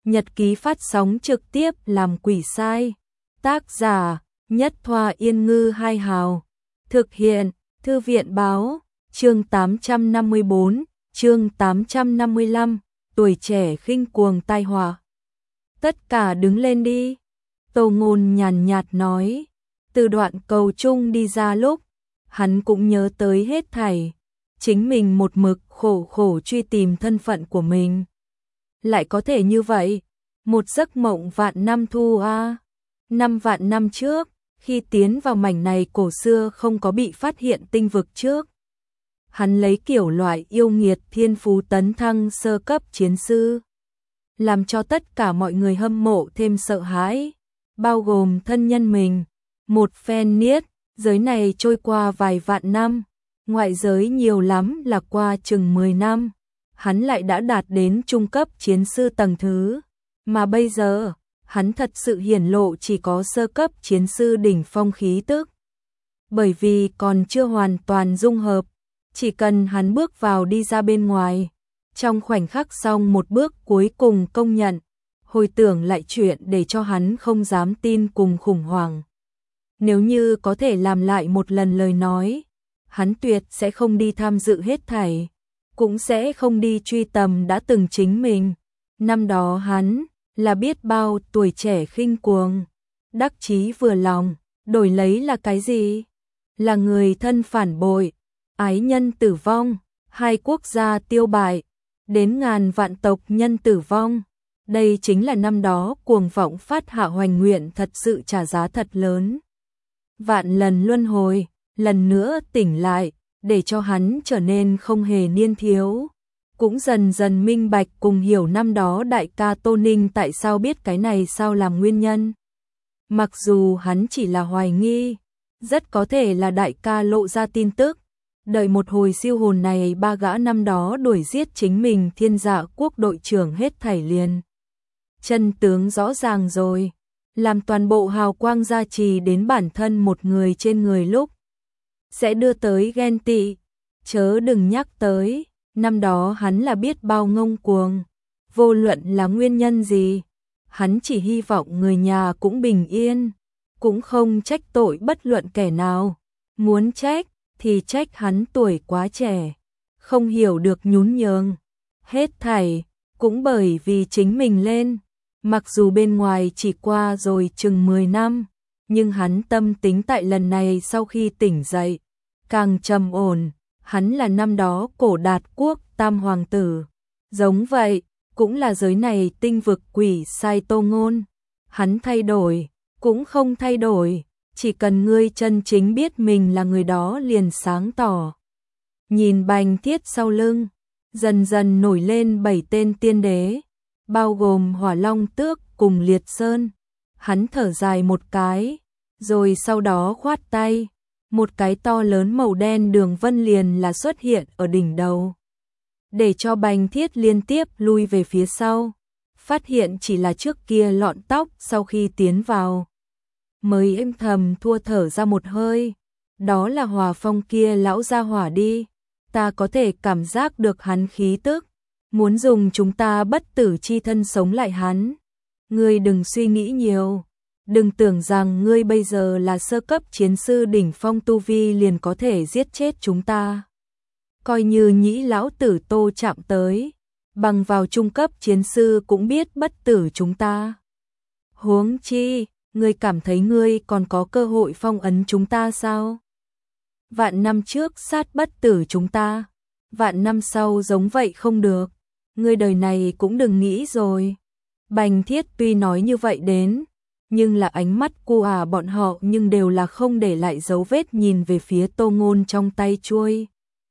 Nhật ký phát sóng trực tiếp làm quỷ sai. Tác giả Nhất Thoa Yên Ngư Hai Hào. Thực hiện Thư viện Báo. Chương 854, chương 855, tuổi trẻ khinh cuồng tai họa. Tất cả đứng lên đi. Tô Ngôn nhàn nhạt nói. Từ đoạn cầu chung đi ra lúc, hắn cũng nhớ tới hết thảy. Chính mình một mực khổ truy tìm thân phận của mình. Lại có thể như vậy, một giấc mộng vạn năm thu a. 5 vạn năm trước, khi tiến vào mảnh này cổ xưa không có bị phát hiện tinh vực trước. Hắn lấy kiểu loại yêu nghiệt thiên phú tấn thăng sơ cấp chiến sư, làm cho tất cả mọi người hâm mộ thêm sợ hãi, bao gồm thân nhân mình. Một phen niết, giới này trôi qua vài vạn năm, ngoại giới nhiều lắm là qua chừng 10 năm, hắn lại đã đạt đến trung cấp chiến sư tầng thứ, mà bây giờ, hắn thật sự hiển lộ chỉ có sơ cấp chiến sư đỉnh phong khí tức. Bởi vì còn chưa hoàn toàn dung hợp, chỉ cần hắn bước vào đi ra bên ngoài, trong khoảnh khắc xong một bước cuối cùng công nhận, hồi tưởng lại chuyện để cho hắn không dám tin cùng khủng hoảng. Nếu như có thể làm lại một lần lời nói, hắn tuyệt sẽ không đi tham dự hết thảy, cũng sẽ không đi truy tầm đã từng chính mình. Năm đó hắn là biết bao tuổi trẻ khinh cuồng, đắc chí vừa lòng, đổi lấy là cái gì? Là người thân phản bội, ái nhân tử vong, hai quốc gia tiêu bại, đến ngàn vạn tộc nhân tử vong. Đây chính là năm đó cuồng vọng phát hạ hoành nguyện thật sự trả giá thật lớn. Vạn lần luân hồi, lần nữa tỉnh lại, để cho hắn trở nên không hề niên thiếu. Cũng dần dần minh bạch cùng hiểu năm đó đại ca Tô Ninh tại sao biết cái này sao làm nguyên nhân. Mặc dù hắn chỉ là hoài nghi, rất có thể là đại ca lộ ra tin tức. Đợi một hồi siêu hồn này ba gã năm đó đuổi giết chính mình Thiên Dạ quốc đội trưởng hết thảy liền. Chân tướng rõ ràng rồi, làm toàn bộ hào quang gia trì đến bản thân một người trên người lúc sẽ đưa tới ghen tị, chớ đừng nhắc tới, năm đó hắn là biết bao ngông cuồng, vô luận là nguyên nhân gì, hắn chỉ hy vọng người nhà cũng bình yên, cũng không trách tội bất luận kẻ nào, muốn trách thì trách hắn tuổi quá trẻ, không hiểu được nhún nhường, hết thảy cũng bởi vì chính mình lên. Mặc dù bên ngoài chỉ qua rồi chừng 10 năm, nhưng hắn tâm tính tại lần này sau khi tỉnh dậy, càng trầm ổn, hắn là năm đó Cổ Đạt quốc tam hoàng tử. Giống vậy, cũng là giới này tinh vực quỷ sai Tô Ngôn. Hắn thay đổi, cũng không thay đổi, chỉ cần ngươi chân chính biết mình là người đó liền sáng tỏ. Nhìn Bành Thiết sau lưng, dần dần nổi lên 7 tên tiên đế, bao gồm Hỏa Long Tước cùng Liệt Sơn. Hắn thở dài một cái, rồi sau đó khoát tay, một cái to lớn màu đen đường vân liền là xuất hiện ở đỉnh đầu. Để cho Bành Thiết liên tiếp lui về phía sau, phát hiện chỉ là trước kia lọn tóc sau khi tiến vào. Mới êm thầm thua thở ra một hơi, đó là Hòa Phong kia lão gia hỏa đi, ta có thể cảm giác được hắn khí tức. Muốn dùng chúng ta bất tử chi thân sống lại hắn. Ngươi đừng suy nghĩ nhiều, đừng tưởng rằng ngươi bây giờ là sơ cấp chiến sư đỉnh phong tu vi liền có thể giết chết chúng ta. Coi như nhĩ lão tử Tô chạm tới, bằng vào trung cấp chiến sư cũng biết bất tử chúng ta. Huống chi, ngươi cảm thấy ngươi còn có cơ hội phong ấn chúng ta sao? Vạn năm trước sát bất tử chúng ta, vạn năm sau giống vậy không được. Ngươi đời này cũng đừng nghĩ rồi. Bành Thiết tuy nói như vậy đến, nhưng là ánh mắt của bọn họ nhưng đều là không để lại dấu vết nhìn về phía Tô Ngôn trong tay chuôi.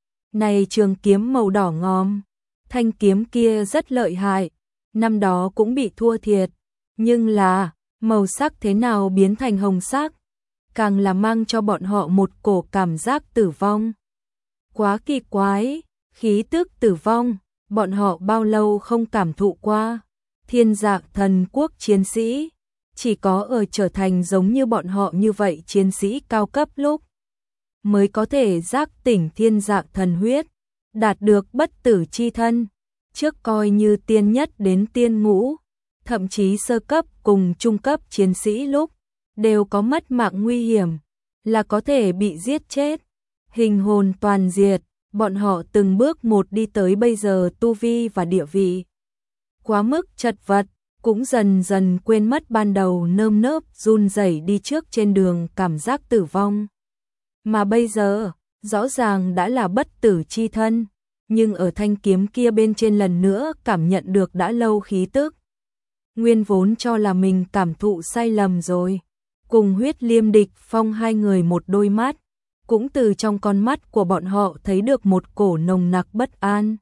Này trường kiếm màu đỏ ngòm, thanh kiếm kia rất lợi hại, năm đó cũng bị thua thiệt, nhưng là màu sắc thế nào biến thành hồng sắc, càng là mang cho bọn họ một cổ cảm giác tử vong. Quá kỳ quái, khí tức tử vong. Bọn họ bao lâu không cảm thụ qua. Thiên Dạ thần quốc chiến sĩ, chỉ có ở trở thành giống như bọn họ như vậy chiến sĩ cao cấp lúc mới có thể giác tỉnh thiên dạ thần huyết, đạt được bất tử chi thân. Trước coi như tiên nhất đến tiên ngũ, thậm chí sơ cấp cùng trung cấp chiến sĩ lúc đều có mất mạng nguy hiểm, là có thể bị giết chết. Hình hồn toàn diệt, bọn họ từng bước một đi tới bây giờ tu vi và địa vị quá mức chật vật, cũng dần dần quên mất ban đầu nơm nớp run rẩy đi trước trên đường cảm giác tử vong. Mà bây giờ, rõ ràng đã là bất tử chi thân, nhưng ở thanh kiếm kia bên trên lần nữa cảm nhận được đã lâu khí tức. Nguyên vốn cho là mình cảm thụ sai lầm rồi, cùng Huyết Liêm Địch Phong hai người một đôi mắt, cũng từ trong con mắt của bọn họ thấy được một cổ nồng nặc bất an.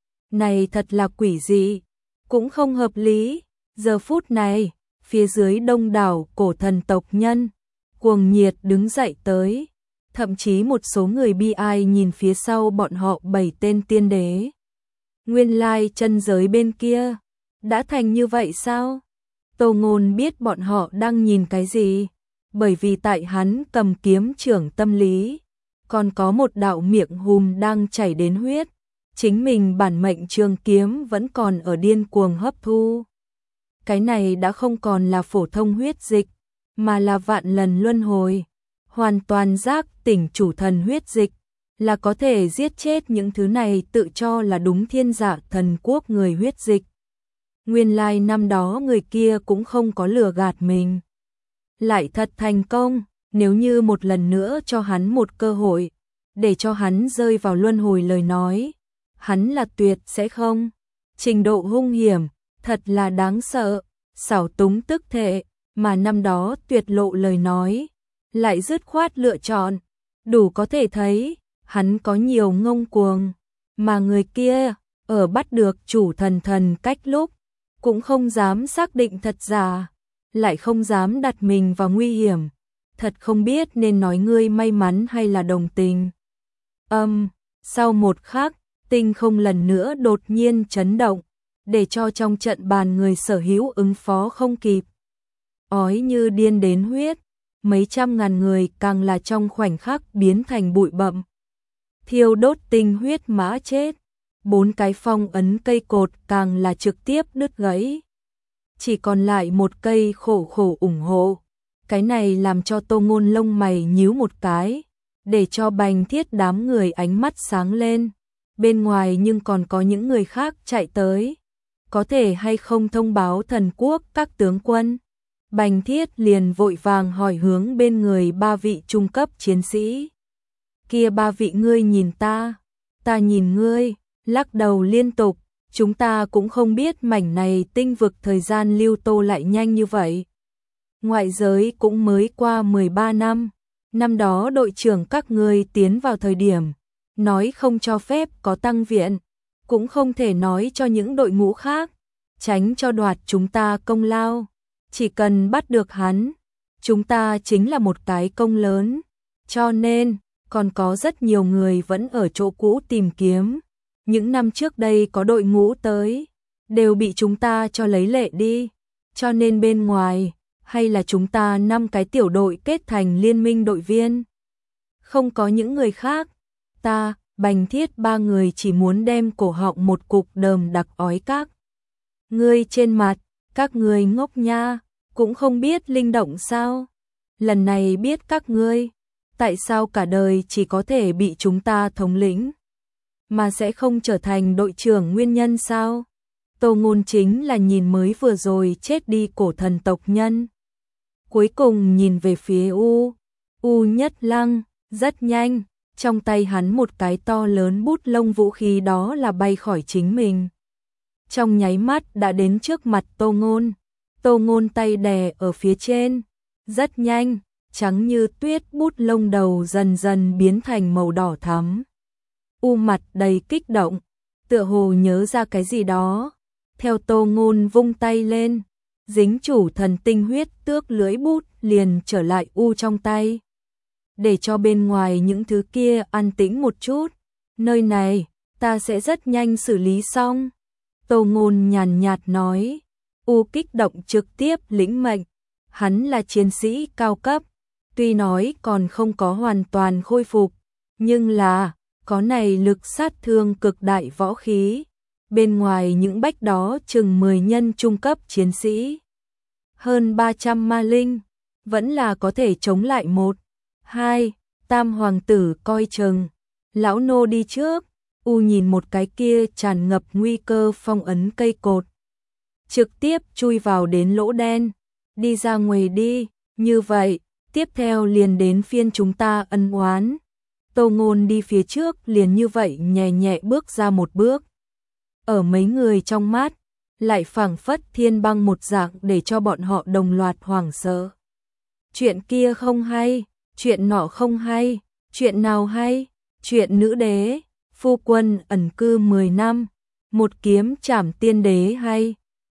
Này thật là quỷ dị, cũng không hợp lý. Giờ phút này, phía dưới đông đảo cổ thần tộc nhân, cuồng nhiệt đứng dậy tới, thậm chí một số người bi ai nhìn phía sau bọn họ 7 tên tiên đế. Nguyên lai chân giới bên kia, đã thành như vậy sao? Tô Ngôn biết bọn họ đang nhìn cái gì, bởi vì tại hắn cầm kiếm trưởng tâm lý, còn có một đạo miệng hùm đang chảy đến huyết, chính mình bản mệnh trường kiếm vẫn còn ở điên cuồng hấp thu. Cái này đã không còn là phổ thông huyết dịch, mà là vạn lần luân hồi, hoàn toàn giác tỉnh chủ thần huyết dịch, là có thể giết chết những thứ này tự cho là đúng thiên giả thần quốc người huyết dịch. Nguyên lai năm đó người kia cũng không có lừa gạt mình. Lại thật thành công, nếu như một lần nữa cho hắn một cơ hội, để cho hắn rơi vào luân hồi lời nói, hắn là tuyệt sẽ không. Trình độ hung hiểm, thật là đáng sợ, xảo túng tức thệ, mà năm đó tuyệt lộ lời nói, lại dứt khoát lựa chọn, đủ có thể thấy, hắn có nhiều ngông cuồng, mà người kia, ở bắt được chủ thần cách lúc, cũng không dám xác định thật giả, lại không dám đặt mình vào nguy hiểm, thật không biết nên nói ngươi may mắn hay là đồng tình. Sau một khắc, tinh không lần nữa đột nhiên chấn động, để cho trong trận bàn người sở hữu ứng phó không kịp. Ói như điên đến huyết, mấy trăm ngàn người càng là trong khoảnh khắc biến thành bụi bặm. Thiêu đốt tinh huyết mã chết, 4 cái phong ấn cây cột càng là trực tiếp đứt gãy. Chỉ còn lại một cây khổ khổ ủng hộ. Cái này làm cho Tô Ngôn lông mày nhíu một cái, để cho Bành Thiết đám người ánh mắt sáng lên. Bên ngoài nhưng còn có những người khác chạy tới. Có thể hay không thông báo thần quốc các tướng quân? Bành Thiết liền vội vàng hỏi hướng bên người 3 vị trung cấp chiến sĩ. Kia 3 vị ngươi nhìn ta nhìn ngươi, lắc đầu liên tục, chúng ta cũng không biết mảnh này tinh vực thời gian lưu tô lại nhanh như vậy. Ngoại giới cũng mới qua 13 năm, năm đó đội trưởng các ngươi tiến vào thời điểm, nói không cho phép có tăng viện, cũng không thể nói cho những đội ngũ khác, tránh cho đoạt chúng ta công lao. Chỉ cần bắt được hắn, chúng ta chính là một cái công lớn, cho nên còn có rất nhiều người vẫn ở chỗ cũ tìm kiếm. Những năm trước đây có đội ngũ tới, đều bị chúng ta cho lấy lệ đi, cho nên bên ngoài, hay là chúng ta 5 cái tiểu đội kết thành liên minh đội viên. Không có những người khác, ta, Bành Thiết 3 người chỉ muốn đem cổ họng một cục đờm đặc ói các ngươi trên mặt, các ngươi ngốc nha, cũng không biết linh động sao? Lần này biết các ngươi, tại sao cả đời chỉ có thể bị chúng ta thống lĩnh, mà sẽ không trở thành đội trưởng nguyên nhân sao? Tô Ngôn chính là nhìn mới vừa rồi chết đi cổ thần tộc nhân. Cuối cùng nhìn về phía U Nhất Lăng, rất nhanh, trong tay hắn một cái to lớn bút lông vũ khí đó là bay khỏi chính mình. Trong nháy mắt đã đến trước mặt Tô Ngôn. Tô Ngôn tay đè ở phía trên, rất nhanh, trắng như tuyết bút lông đầu dần dần biến thành màu đỏ thắm. Mặt đầy kích động, tựa hồ nhớ ra cái gì đó. Theo Tô Ngôn vung tay lên, dính chủ thần tinh huyết tước lưỡi bút liền trở lại trong tay. Để cho bên ngoài những thứ kia an tĩnh một chút, nơi này, ta sẽ rất nhanh xử lý xong. Tô Ngôn nhàn nhạt nói, kích động trực tiếp lĩnh mệnh, hắn là chiến sĩ cao cấp, tuy nói còn không có hoàn toàn khôi phục, nhưng là, có này lực sát thương cực đại võ khí, bên ngoài những bách đó chừng 10 nhân trung cấp chiến sĩ. Hơn 300 ma linh, vẫn là có thể chống lại 1, 2, tam hoàng tử coi chừng. Lão nô đi trước, nhìn một cái kia tràn ngập nguy cơ phong ấn cây cột. Trực tiếp chui vào đến lỗ đen, đi ra ngoài đi, như vậy, tiếp theo liền đến phiên chúng ta ân oán. Tô Ngôn đi phía trước liền như vậy nhẹ nhẹ bước ra một bước. Ở mấy người trong mắt, lại phảng phất thiên băng một dạng để cho bọn họ đồng loạt hoảng sợ. Chuyện kia không hay, chuyện nọ không hay, chuyện nào hay, chuyện nữ đế, phu quân ẩn cư 10 năm, một kiếm trảm tiên đế hay,